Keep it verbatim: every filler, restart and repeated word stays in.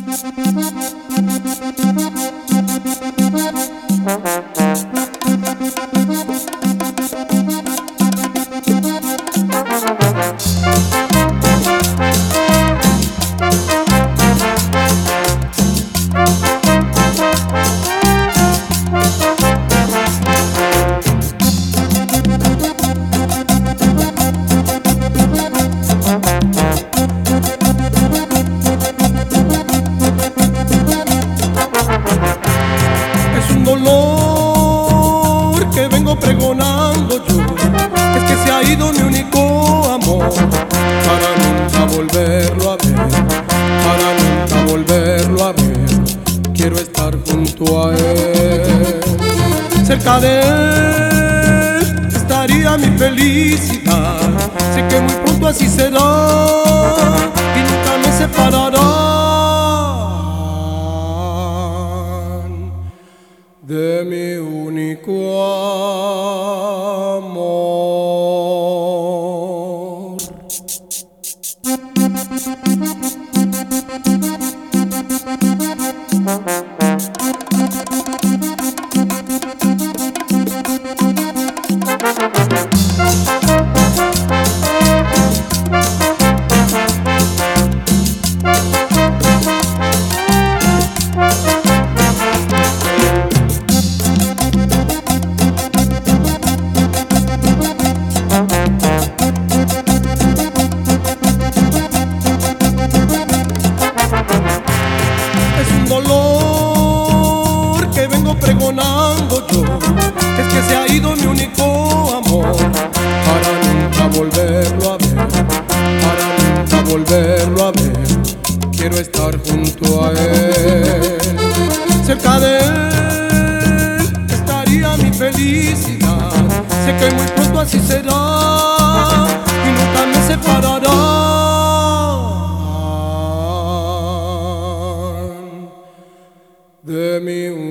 Que vengo pregonando yo, es que se ha ido mi único amor, para nunca volverlo a ver, para nunca volverlo a ver. Quiero estar junto a él, cerca de él estaría mi felicidad. Sé que muy pronto así será y nunca me separarán de mi único amor. Dolor que vengo pregonando yo, es que se ha ido mi único amor, para nunca volverlo a ver, para nunca volverlo a ver. Quiero estar junto a él, cerca de él estaría mi felicidad. Sé que muy pronto así será y nunca me separarán de mi